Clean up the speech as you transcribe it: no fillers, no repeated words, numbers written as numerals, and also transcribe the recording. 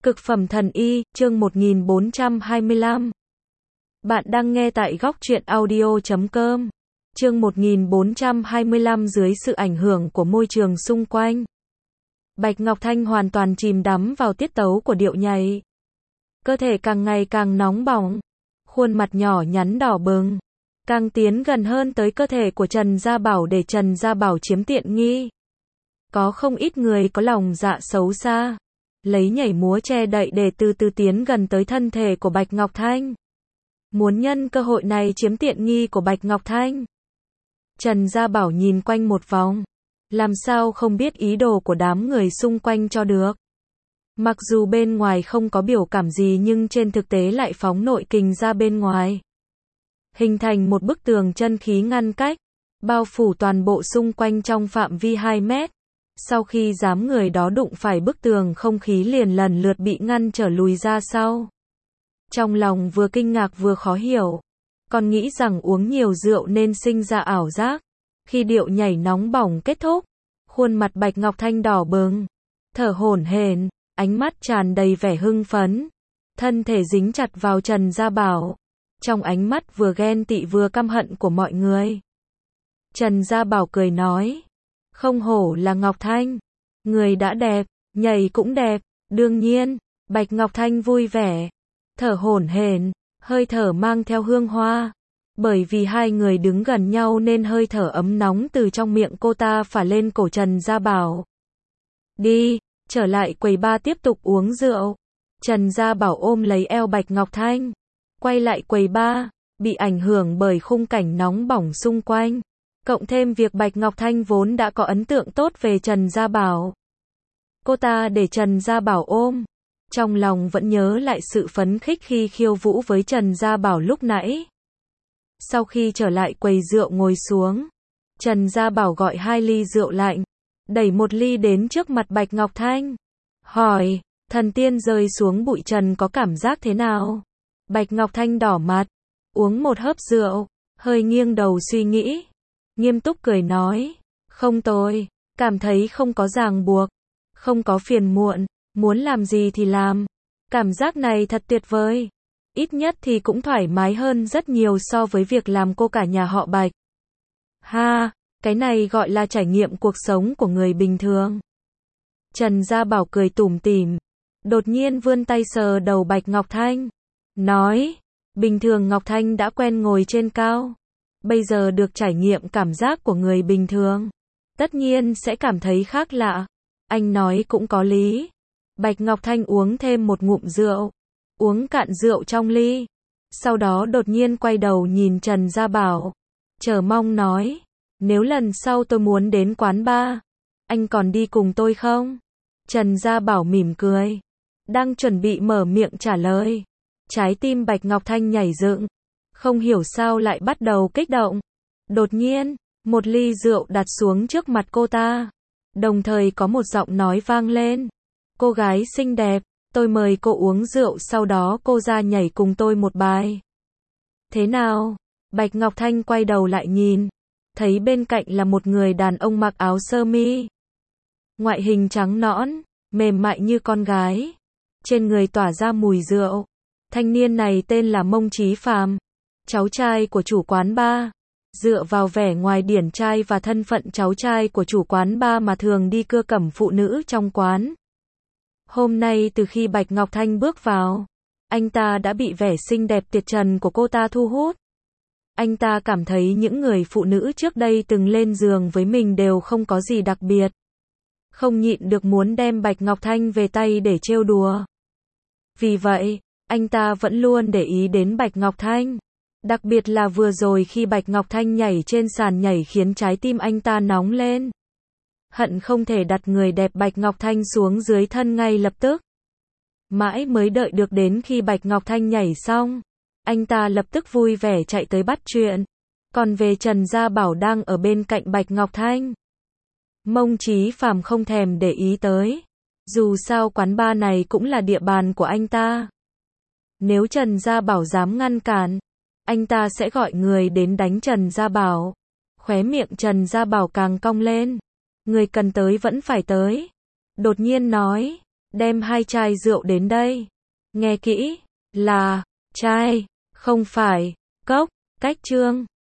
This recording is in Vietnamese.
Cực phẩm thần y, chương 1425. Bạn đang nghe tại góc truyện audio.com. Chương 1425 dưới sự ảnh hưởng của môi trường xung quanh. Bạch Ngọc Thanh hoàn toàn chìm đắm vào tiết tấu của điệu nhảy. Cơ thể càng ngày càng nóng bỏng, khuôn mặt nhỏ nhắn đỏ bừng, càng tiến gần hơn tới cơ thể của Trần Gia Bảo để Trần Gia Bảo chiếm tiện nghi. Có không ít người có lòng dạ xấu xa, lấy nhảy múa che đậy để từ từ tiến gần tới thân thể của Bạch Ngọc Thanh. Muốn nhân cơ hội này chiếm tiện nghi của Bạch Ngọc Thanh. Trần Gia Bảo nhìn quanh một vòng, làm sao không biết ý đồ của đám người xung quanh cho được. Mặc dù bên ngoài không có biểu cảm gì nhưng trên thực tế lại phóng nội kình ra bên ngoài. Hình thành một bức tường chân khí ngăn cách, bao phủ toàn bộ xung quanh trong phạm vi 2 mét. Sau khi đám người đó đụng phải bức tường, không khí liền lần lượt bị ngăn trở lùi ra sau. Trong lòng vừa kinh ngạc vừa khó hiểu, còn nghĩ rằng uống nhiều rượu nên sinh ra ảo giác. Khi điệu nhảy nóng bỏng kết thúc, khuôn mặt Bạch Ngọc Thanh đỏ bừng, thở hổn hển, ánh mắt tràn đầy vẻ hưng phấn, thân thể dính chặt vào Trần Gia Bảo, trong ánh mắt vừa ghen tị vừa căm hận của mọi người. Trần Gia Bảo cười nói, không hổ là Ngọc Thanh, người đã đẹp, nhảy cũng đẹp. Đương nhiên, Bạch Ngọc Thanh vui vẻ, thở hổn hển, hơi thở mang theo hương hoa. Bởi vì hai người đứng gần nhau nên hơi thở ấm nóng từ trong miệng cô ta phả lên cổ Trần Gia Bảo. Đi, trở lại quầy bar tiếp tục uống rượu. Trần Gia Bảo ôm lấy eo Bạch Ngọc Thanh, quay lại quầy bar, bị ảnh hưởng bởi khung cảnh nóng bỏng xung quanh. Cộng thêm việc Bạch Ngọc Thanh vốn đã có ấn tượng tốt về Trần Gia Bảo. Cô ta để Trần Gia Bảo ôm, trong lòng vẫn nhớ lại sự phấn khích khi khiêu vũ với Trần Gia Bảo lúc nãy. Sau khi trở lại quầy rượu ngồi xuống, Trần Gia Bảo gọi 2 ly rượu lạnh, đẩy 1 ly đến trước mặt Bạch Ngọc Thanh, hỏi, thần tiên rơi xuống bụi trần có cảm giác thế nào? Bạch Ngọc Thanh đỏ mặt, uống một hớp rượu, hơi nghiêng đầu suy nghĩ, nghiêm túc cười nói, không tồi, cảm thấy không có ràng buộc, không có phiền muộn, muốn làm gì thì làm. Cảm giác này thật tuyệt vời. Ít nhất thì cũng thoải mái hơn rất nhiều so với việc làm cô cả nhà họ Bạch. Ha, cái này gọi là trải nghiệm cuộc sống của người bình thường. Trần Gia Bảo cười tủm tỉm, đột nhiên vươn tay sờ đầu Bạch Ngọc Thanh, nói, bình thường Ngọc Thanh đã quen ngồi trên cao, bây giờ được trải nghiệm cảm giác của người bình thường, tất nhiên sẽ cảm thấy khác lạ. Anh nói cũng có lý. Bạch Ngọc Thanh uống thêm một ngụm rượu, uống cạn rượu trong ly, sau đó đột nhiên quay đầu nhìn Trần Gia Bảo, chờ mong nói, nếu lần sau tôi muốn đến quán bar, anh còn đi cùng tôi không? Trần Gia Bảo mỉm cười, đang chuẩn bị mở miệng trả lời, trái tim Bạch Ngọc Thanh nhảy dựng, không hiểu sao lại bắt đầu kích động. Đột nhiên, một ly rượu đặt xuống trước mặt cô ta, đồng thời có một giọng nói vang lên, cô gái xinh đẹp, tôi mời cô uống rượu sau đó cô ra nhảy cùng tôi một bài. Thế nào? Bạch Ngọc Thanh quay đầu lại nhìn, thấy bên cạnh là một người đàn ông mặc áo sơ mi, ngoại hình trắng nõn, mềm mại như con gái, trên người tỏa ra mùi rượu. Thanh niên này tên là Mông Chí Phàm, cháu trai của chủ quán bar. Dựa vào vẻ ngoài điển trai và thân phận cháu trai của chủ quán bar mà thường đi cưa cẩm phụ nữ trong quán. Hôm nay từ khi Bạch Ngọc Thanh bước vào, anh ta đã bị vẻ xinh đẹp tuyệt trần của cô ta thu hút. Anh ta cảm thấy những người phụ nữ trước đây từng lên giường với mình đều không có gì đặc biệt. Không nhịn được muốn đem Bạch Ngọc Thanh về tay để trêu đùa. Vì vậy, anh ta vẫn luôn để ý đến Bạch Ngọc Thanh. Đặc biệt là vừa rồi khi Bạch Ngọc Thanh nhảy trên sàn nhảy khiến trái tim anh ta nóng lên. Hận không thể đặt người đẹp Bạch Ngọc Thanh xuống dưới thân ngay lập tức. Mãi mới đợi được đến khi Bạch Ngọc Thanh nhảy xong, anh ta lập tức vui vẻ chạy tới bắt chuyện. Còn về Trần Gia Bảo đang ở bên cạnh Bạch Ngọc Thanh, Mông Chí Phàm không thèm để ý tới. Dù sao quán bar này cũng là địa bàn của anh ta. Nếu Trần Gia Bảo dám ngăn cản, anh ta sẽ gọi người đến đánh Trần Gia Bảo. Khóe miệng Trần Gia Bảo càng cong lên. Người cần tới vẫn phải tới. Đột nhiên nói, đem 2 chai rượu đến đây. Nghe kỹ, là chai, không phải cốc. Cách chương